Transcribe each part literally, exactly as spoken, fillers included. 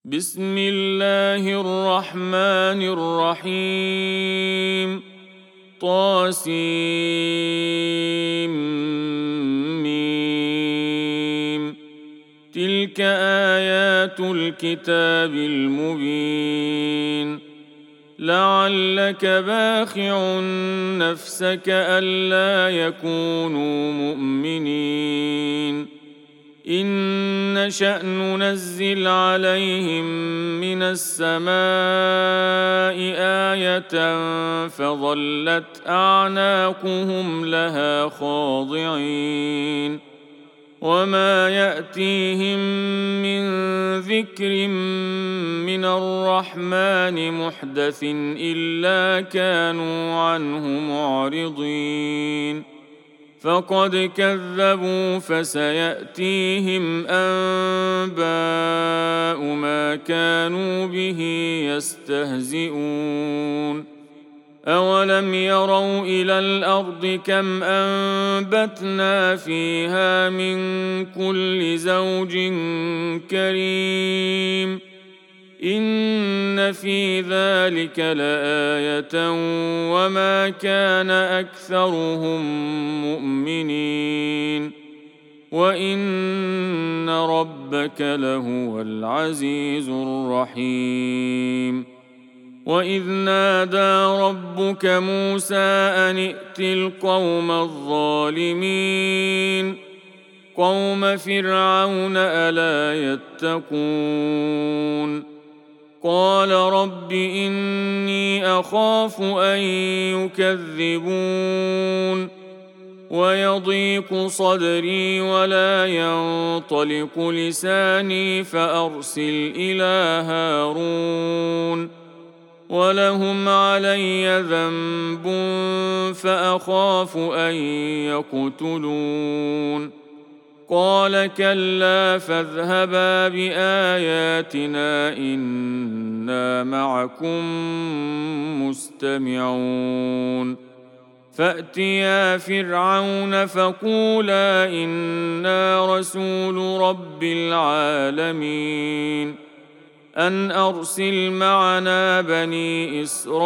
بسم الله الرحمن الرحيم طاسيم تلك آيات الكتاب المبين لعلك باخع نفسك ألا يكونوا مؤمنين إن نشأ ننزل عليهم من السماء آية فظلت أعناقهم لها خاضعين وما يأتيهم من ذكر من الرحمن محدث إلا كانوا عنه معرضين فقد كذبوا فسيأتيهم أنباء ما كانوا به يستهزئون أولم يروا إلى الأرض كم أنبتنا فيها من كل زوج كريم إن في ذلك لآية وما كان أكثرهم مؤمنين وإن ربك لهو العزيز الرحيم وإذ نادى ربك موسى أن ائت القوم الظالمين قوم فرعون ألا يتقون قال رب إني أخاف أن يكذبون ويضيق صدري ولا ينطلق لساني فأرسل إلى هارون ولهم علي ذنب فأخاف أن يقتلون قال كلا فاذهبا بآياتنا إنا معكم مستمعون فأتيا فرعون فقولا إنا رسول رب العالمين أن أرسل معنا بني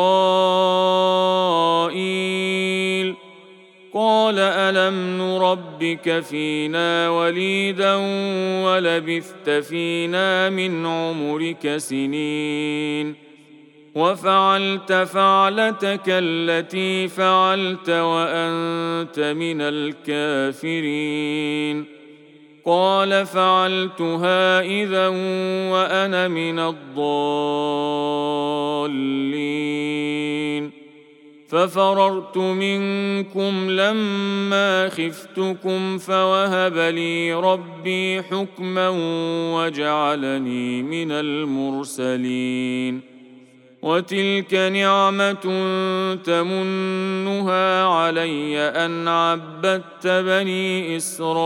إسرائيل قال ألم نربك فينا وليدا ولبثت فينا من عمرك سنين وفعلت فعلتك التي فعلت وأنت من الكافرين قال فعلتها إذا وأنا من الضالين ففررت منكم لما خفتكم فوهب لي ربي حكما وجعلني من المرسلين وتلك نعمة تمنها علي أن عبدت بني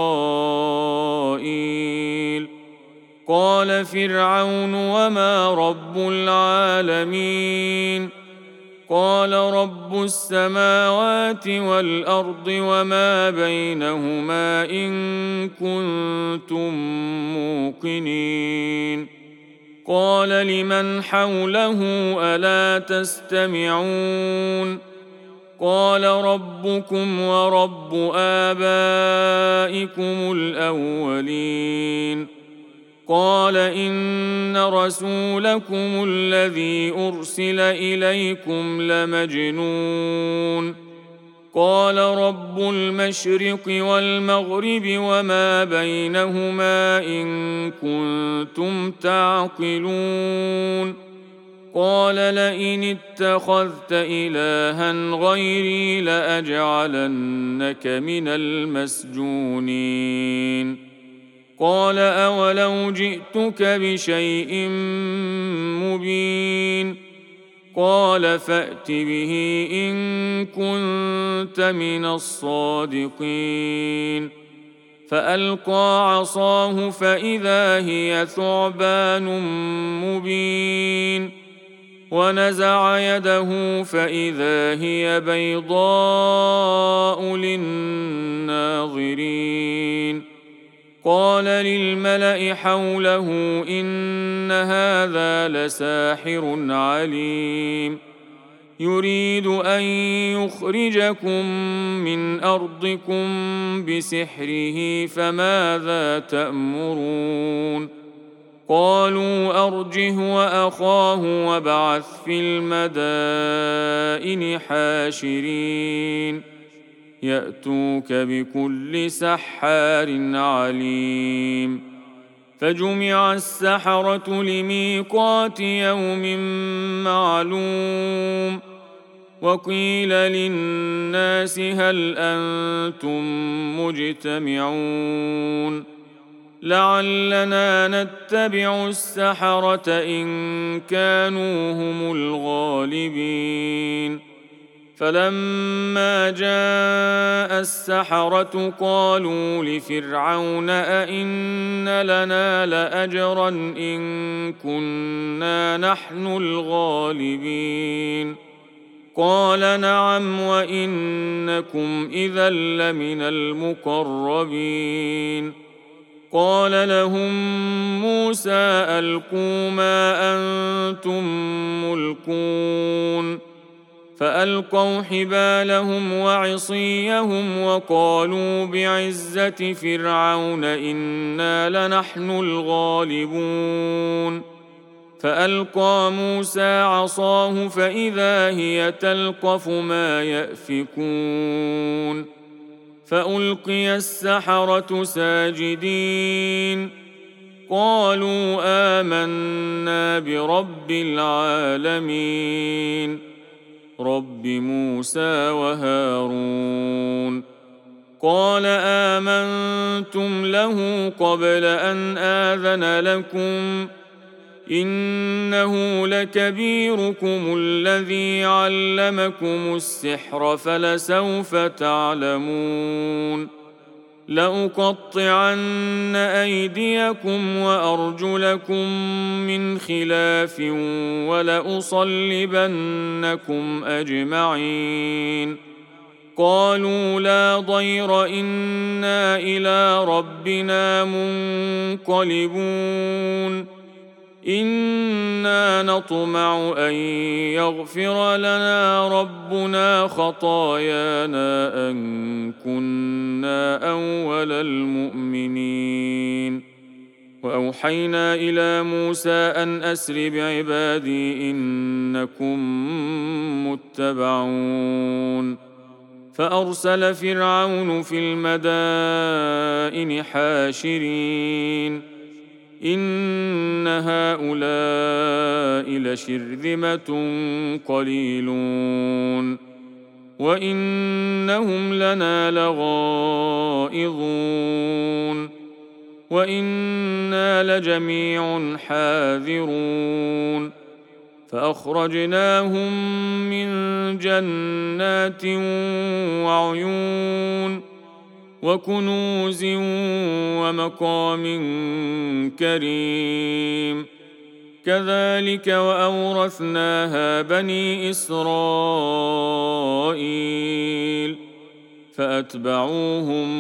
إسرائيل قال فرعون وما رب العالمين قال رب السماوات والأرض وما بينهما إن كنتم موقنين قال لمن حوله ألا تستمعون قال ربكم ورب آبائكم الأولين قال إن رسولكم الذي أرسل إليكم لمجنون قال رب المشرق والمغرب وما بينهما إن كنتم تعقلون قال لئن اتخذت إلها غيري لأجعلنك من المسجونين قال أولو جئتك بشيء مبين قال فأت به إن كنت من الصادقين فألقى عصاه فإذا هي ثعبان مبين ونزع يده فإذا هي بيضاء للناظرين قال للملأ حوله إن هذا لساحر عليم يريد أن يخرجكم من أرضكم بسحره فماذا تأمرون قالوا أرجه وأخاه وابعث في المدائن حاشرين يأتوك بكل سحار عليم فجمع السحرة لميقات يوم معلوم وقيل للناس هل أنتم مجتمعون لعلنا نتبع السحرة إن كانوا هم الغالبين فلما جاء السحرة قالوا لفرعون أئن لنا لأجرا إن كنا نحن الغالبين قال نعم وإنكم إذا لمن المقربين قال لهم موسى ألقوا ما أنتم ملقون فألقوا حبالهم وعصيهم وقالوا بعزة فرعون إنا لنحن الغالبون فألقى موسى عصاه فإذا هي تلقف ما يأفكون فألقي السحرة ساجدين قالوا آمنا برب العالمين رب موسى وهارون قال آمنتم له قبل أن آذن لكم إنه لكبيركم الذي علمكم السحر فلسوف تعلمون لأقطعن أيديكم وأرجلكم من خلاف ولأصلبنكم أجمعين قالوا لا ضير إنا إلى ربنا منقلبون إنا نطمع أن يغفر لنا ربنا خطايانا أن كنا أول المؤمنين وأوحينا إلى موسى أن أسر بعبادي إنكم متبعون فأرسل فرعون في المدائن حاشرين إن هؤلاء لشرذمة قليلون وإنهم لنا لغائظون وإنا لجميع حاذرون فأخرجناهم من جنات وعيون وكنوز ومقام كريم كذلك وأورثناها بني إسرائيل فأتبعوهم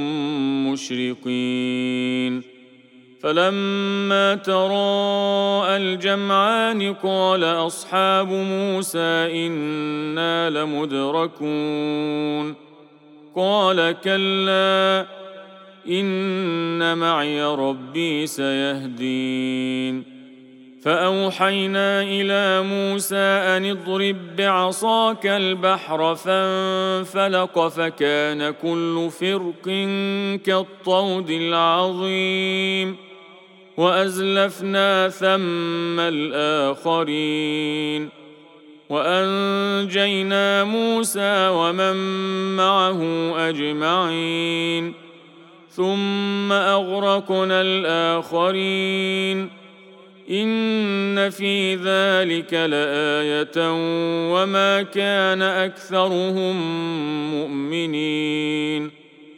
مشرقين فلما تراءى الجمعان قال أصحاب موسى إنا لمدركون قال كلا إن معي ربي سيهدين فأوحينا إلى موسى أن اضرب بعصاك البحر فانفلق فكان كل فرق كالطود العظيم وأزلفنا ثم الآخرين وأنجينا موسى ومن معه أجمعين ثم أغرقنا الآخرين إن في ذلك لآية وما كان أكثرهم مؤمنين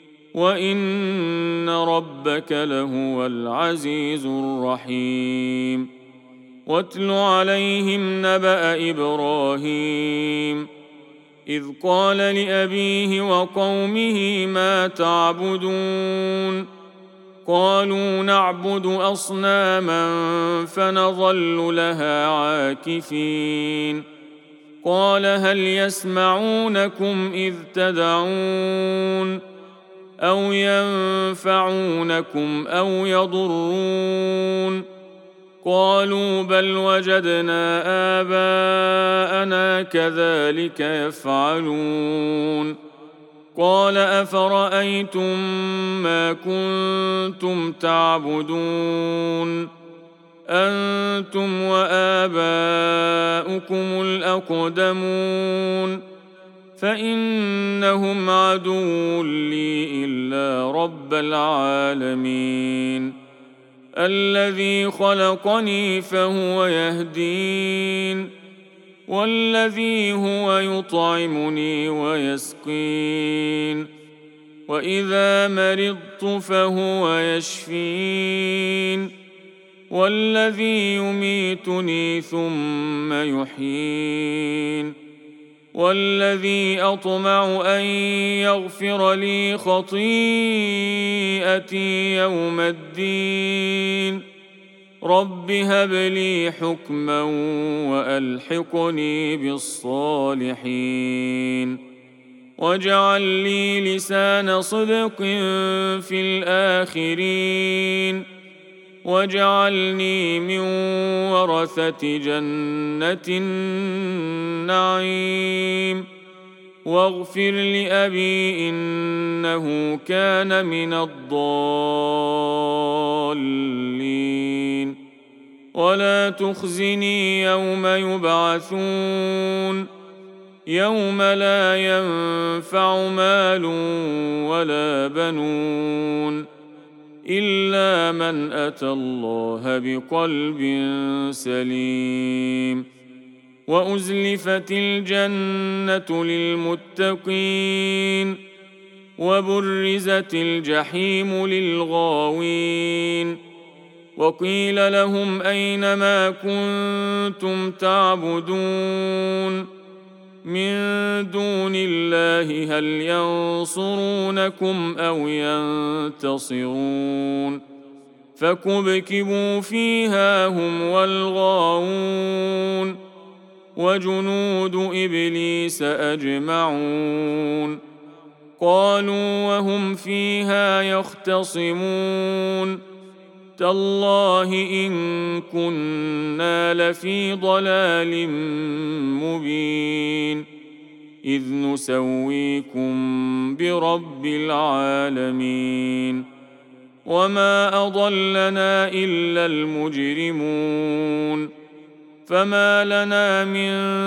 وإن ربك لهو العزيز الرحيم واتل عليهم نبأ إبراهيم إذ قال لأبيه وقومه ما تعبدون قالوا نعبد أصناما فنظل لها عاكفين قال هل يسمعونكم إذ تدعون أو ينفعونكم أو يضرون قالوا بل وجدنا آباءنا كذلك يفعلون قال أفرأيتم ما كنتم تعبدون أنتم وآباؤكم الأقدمون فإنهم عدو لي إلا رب العالمين الذي خلقني فهو يهدين والذي هو يطعمني ويسقين وإذا مرضت فهو يشفين والذي يميتني ثم يحيين والذي أطمع أن يغفر لي خطيئتي يوم الدين رب هب لي حكما وألحقني بالصالحين واجعل لي لسان صدق في الآخرين واجعلني من ورثة جنة النعيم واغفر لأبي إنه كان من الضالين ولا تخزني يوم يبعثون يوم لا ينفع مال ولا بنون إلا من أتى الله بقلب سليم وأزلفت الجنة للمتقين وبرزت الجحيم للغاوين وقيل لهم أين ما كنتم تعبدون من دون الله هل ينصرونكم أو ينتصرون فكبكبوا فيها هم والغاوون وجنود إبليس أجمعون قالوا وهم فيها يختصمون تالله إن كنا لفي ضلال مبين إذ نسويكم برب العالمين وما أضلنا إلا المجرمون فما لنا من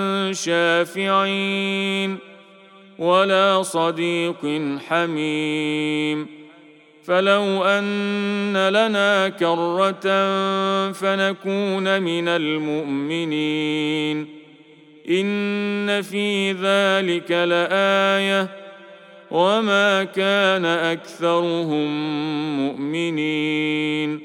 شافعين ولا صديق حميم فلو أن لنا كرة فنكون من المؤمنين إن في ذلك لآية وما كان أكثرهم مؤمنين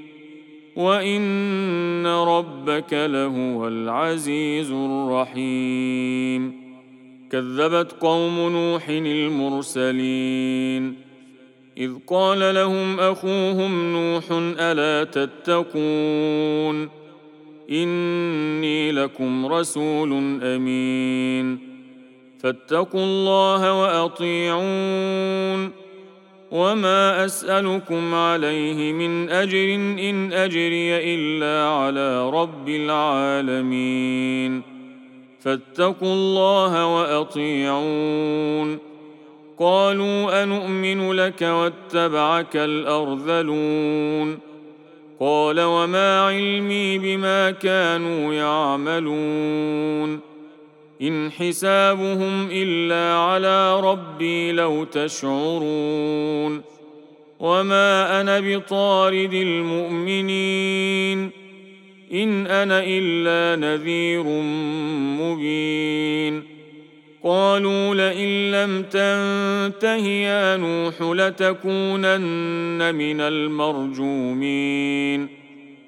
وإن ربك لهو العزيز الرحيم كذبت قوم نوح المرسلين إذ قال لهم أخوهم نوح ألا تتقون إني لكم رسول أمين فاتقوا الله وأطيعون وما أسألكم عليه من أجر إن أجري إلا على رب العالمين فاتقوا الله وأطيعون قالوا أنؤمن لك واتبعك الأرذلون قال وما علمي بما كانوا يعملون إن حسابهم إلا على ربي لو تشعرون وما أنا بطارد المؤمنين إن أنا إلا نذير مبين قالوا لئن لم تنته يا نوح لتكونن من المرجومين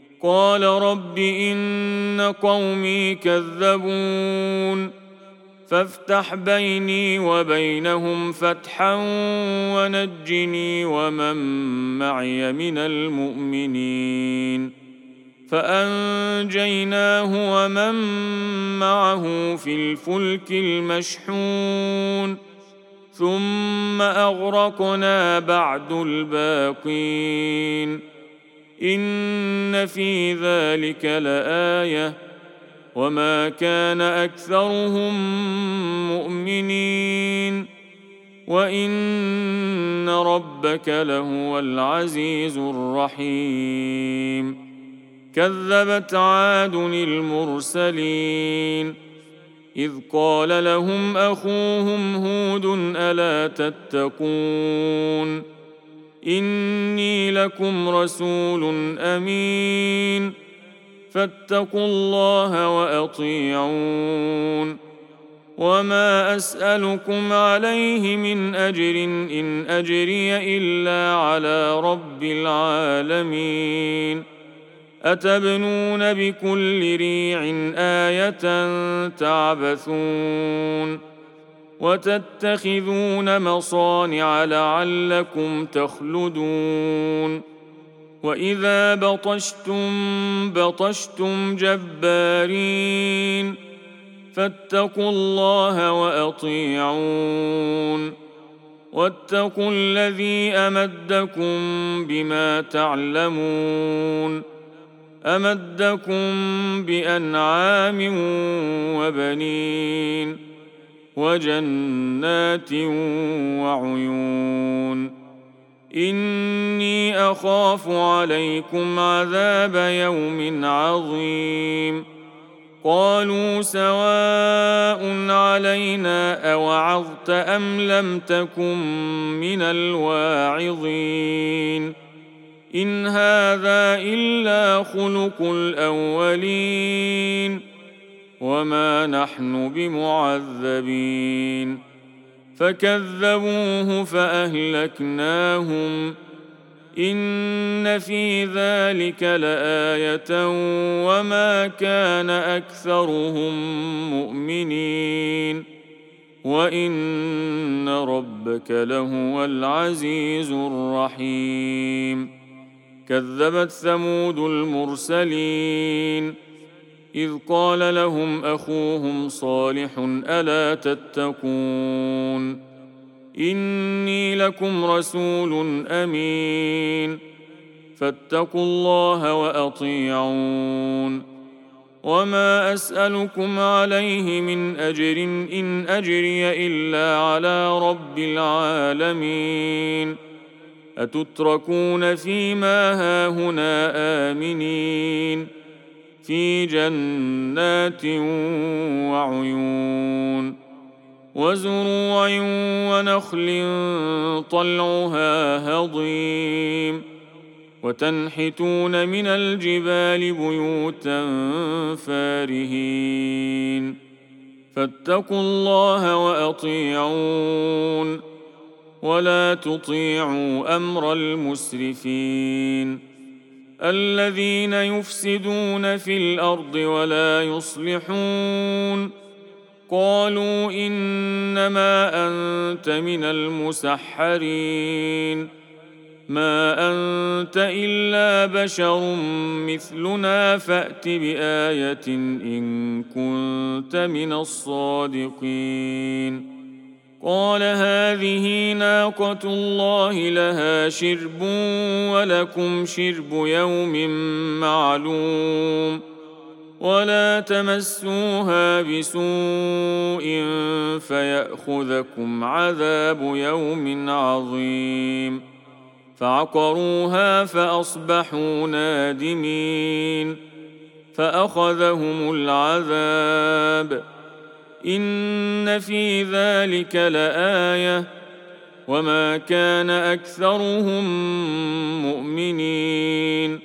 قال رب إن قومي كذبون فافتح بيني وبينهم فتحا ونجني ومن معي من المؤمنين. فأنجيناه ومن معه في الفلك المشحون ثم أغرقنا بعد الباقين. إن في ذلك لآية وما كان أكثرهم مؤمنين وإن ربك لهو العزيز الرحيم. كذبت عاد المرسلين إذ قال لهم أخوهم هود ألا تتقون إني لكم رسول أمين فاتقوا الله وأطيعون وما أسألكم عليه من أجر إن أجري إلا على رب العالمين. أتبنون بكل ريع آية تعبثون وتتخذون مصانع لعلكم تخلدون وإذا بطشتم بطشتم جبارين فاتقوا الله وأطيعون واتقوا الذي أمدكم بما تعلمون أمدكم بأنعام وبنين وجنات وعيون. إني أخاف عليكم عذاب يوم عظيم. قالوا سواء علينا أوعظت أم لم تكن من الواعظين إن هذا إلا خلق الأولين وما نحن بمعذبين. فكذبوه فأهلكناهم إن في ذلك لآية وما كان أكثرهم مؤمنين وإن ربك لهو العزيز الرحيم. كذبت ثمود المرسلين إذ قال لهم أخوهم صالح ألا تتقون إني لكم رسول أمين فاتقوا الله وأطيعون وما أسألكم عليه من أجر إن أجري إلا على رب العالمين. أتتركون فيما هاهنا آمنين في جنات وعيون وزروع ونخل طلعها هضيم وتنحتون من الجبال بيوتا فارهين فاتقوا الله وأطيعون ولا تطيعوا أمر المسرفين الذين يفسدون في الأرض ولا يصلحون. قالوا إنما أنت من المسحرين ما أنت إلا بشر مثلنا فأت بآية إن كنت من الصادقين. قال هذه ناقة الله لها شرب ولكم شرب يوم معلوم ولا تمسوها بسوء فيأخذكم عذاب يوم عظيم. فعقروها فأصبحوا نادمين فأخذهم العذاب إن في ذلك لآية وما كان أكثرهم مؤمنين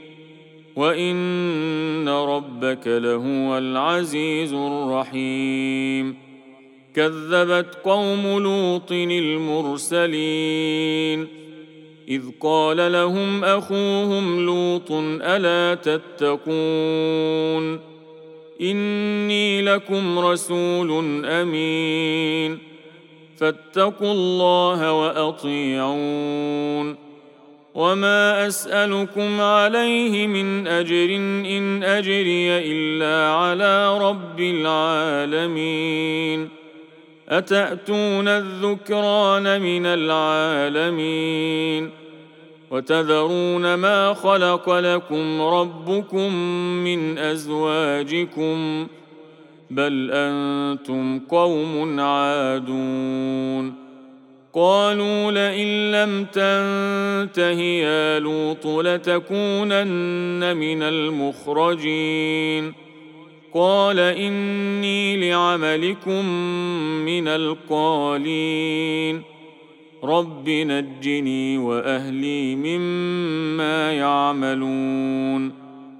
وإن ربك لهو العزيز الرحيم. كذبت قوم لوط المرسلين إذ قال لهم أخوهم لوط ألا تتقون إني لكم رسول أمين فاتقوا الله وأطيعون وما أسألكم عليه من أجر إن أجري إلا على رب العالمين أتأتون الذكران من العالمين وتذرون ما خلق لكم ربكم من أزواجكم بل أنتم قوم عادون قالوا لئن لم تنته يا لوط لتكونن من المخرجين قال إني لعملكم من القالين رب نجني وأهلي مما يعملون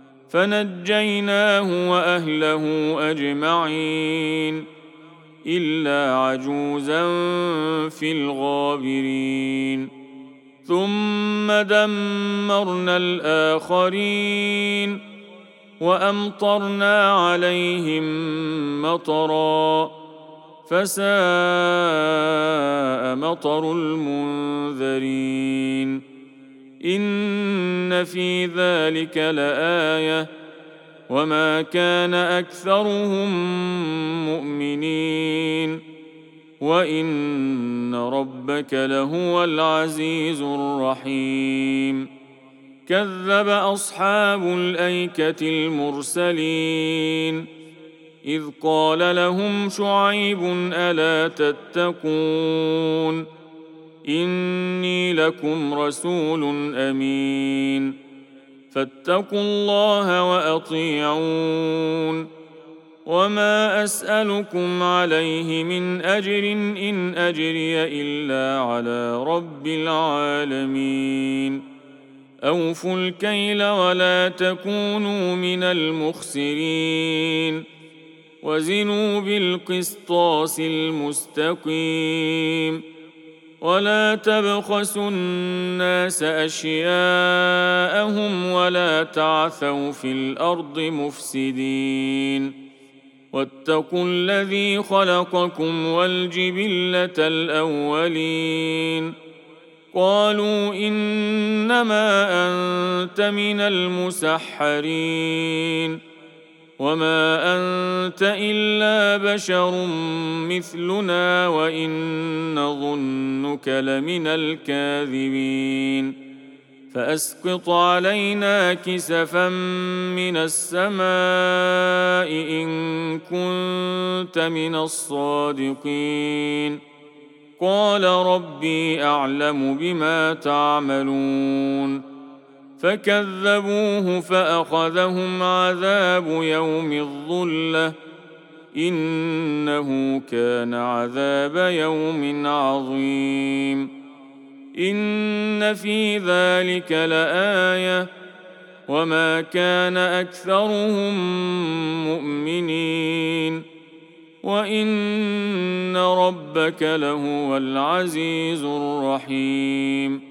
فنجيناه وأهله أجمعين إلا عجوزا في الغابرين ثم دمرنا الآخرين وأمطرنا عليهم مطرا فساء مطر المنذرين إن في ذلك لآية وما كان أكثرهم مؤمنين وإن ربك لهو العزيز الرحيم كذب أصحاب الأيكة المرسلين إذ قال لهم شعيب ألا تتقون إني لكم رسول أمين فاتقوا الله وأطيعون وما أسألكم عليه من أجر إن أجري إلا على رب العالمين أوفوا الكيل ولا تكونوا من المخسرين وزنوا بالقسطاس المستقيم ولا تبخسوا الناس أشياءهم ولا تعثوا في الأرض مفسدين واتقوا الذي خلقكم والجبلة الأولين قالوا إنما أنت من المسحرين وما أنت إلا بشر مثلنا وإن نظنك لمن الكاذبين فأسقط علينا كسفا من السماء إن كنت من الصادقين قال ربي أعلم بما تعملون فكذبوه فأخذهم عذاب يوم الظلة إنه كان عذاب يوم عظيم إن في ذلك لآية وما كان أكثرهم مؤمنين وإن ربك لهو العزيز الرحيم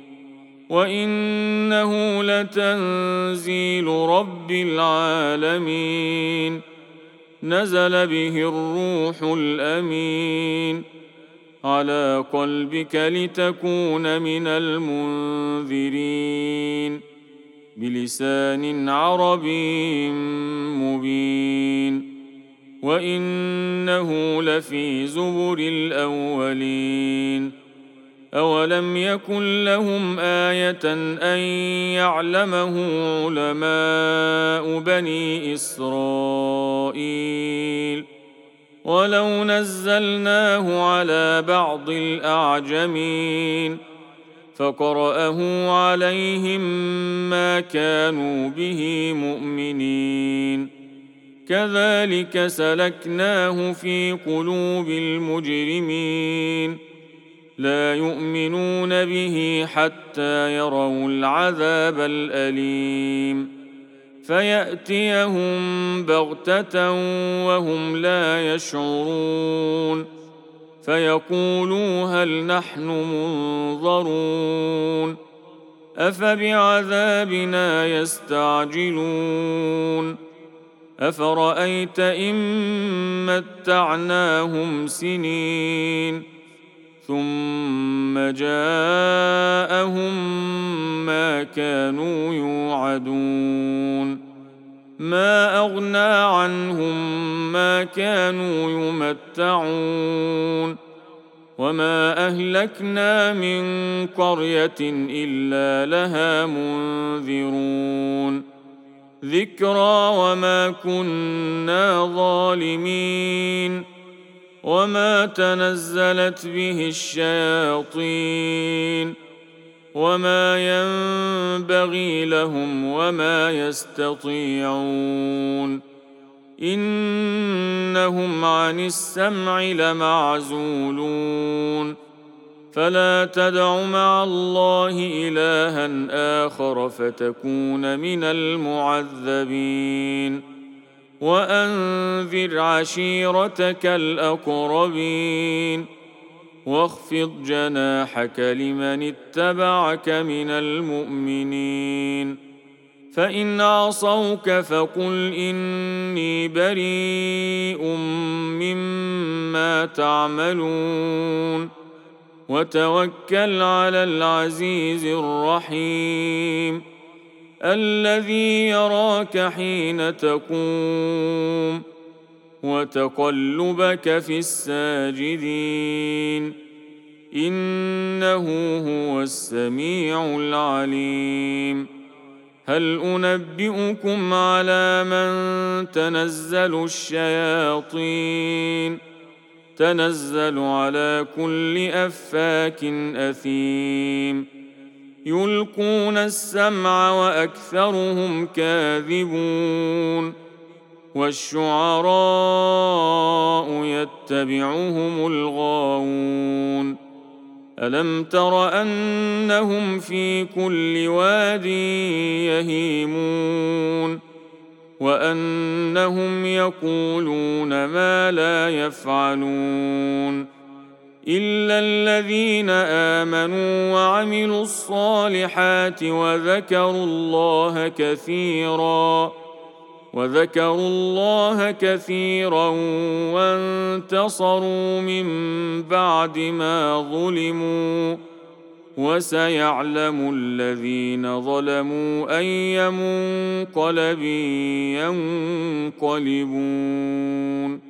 وإنه لتنزيل رب العالمين نزل به الروح الأمين على قلبك لتكون من المنذرين بلسان عربي مبين وإنه لفي زبر الأولين أولم يكن لهم آية أن يعلمه علماء بني إسرائيل ولو نزلناه على بعض الأعجمين فقرأه عليهم ما كانوا به مؤمنين كذلك سلكناه في قلوب المجرمين لا يؤمنون به حتى يروا العذاب الأليم فيأتيهم بغتة وهم لا يشعرون فيقولوا هل نحن منظرون أفبعذابنا يستعجلون أفرأيت إن متعناهم سنين ثم جاءهم ما كانوا يوعدون ما أغنى عنهم ما كانوا يمتعون وما أهلكنا من قرية إلا لها منذرون ذكرى وما كنا ظالمين وما تنزلت به الشياطين وما ينبغي لهم وما يستطيعون إنهم عن السمع لمعزولون فلا تدع مع الله إلها آخر فتكون من المعذبين وأنذر عشيرتك الأقربين واخفض جناحك لمن اتبعك من المؤمنين فإن عصوك فقل إني بريء مما تعملون وتوكل على العزيز الرحيم الذي يراك حين تقوم وتقلبك في الساجدين إنه هو السميع العليم هل أنبئكم على من تنزل الشياطين تنزل على كل أفاك أثيم يلقون السمع وأكثرهم كاذبون والشعراء يتبعهم الغاوون ألم تر أنهم في كل واد يهيمون وأنهم يقولون ما لا يفعلون إلا الذين آمنوا وعملوا الصالحات وذكروا الله كثيرا وذكروا الله كثيرا وانتصروا من بعد ما ظلموا وسيعلم الذين ظلموا أي منقلب ينقلبون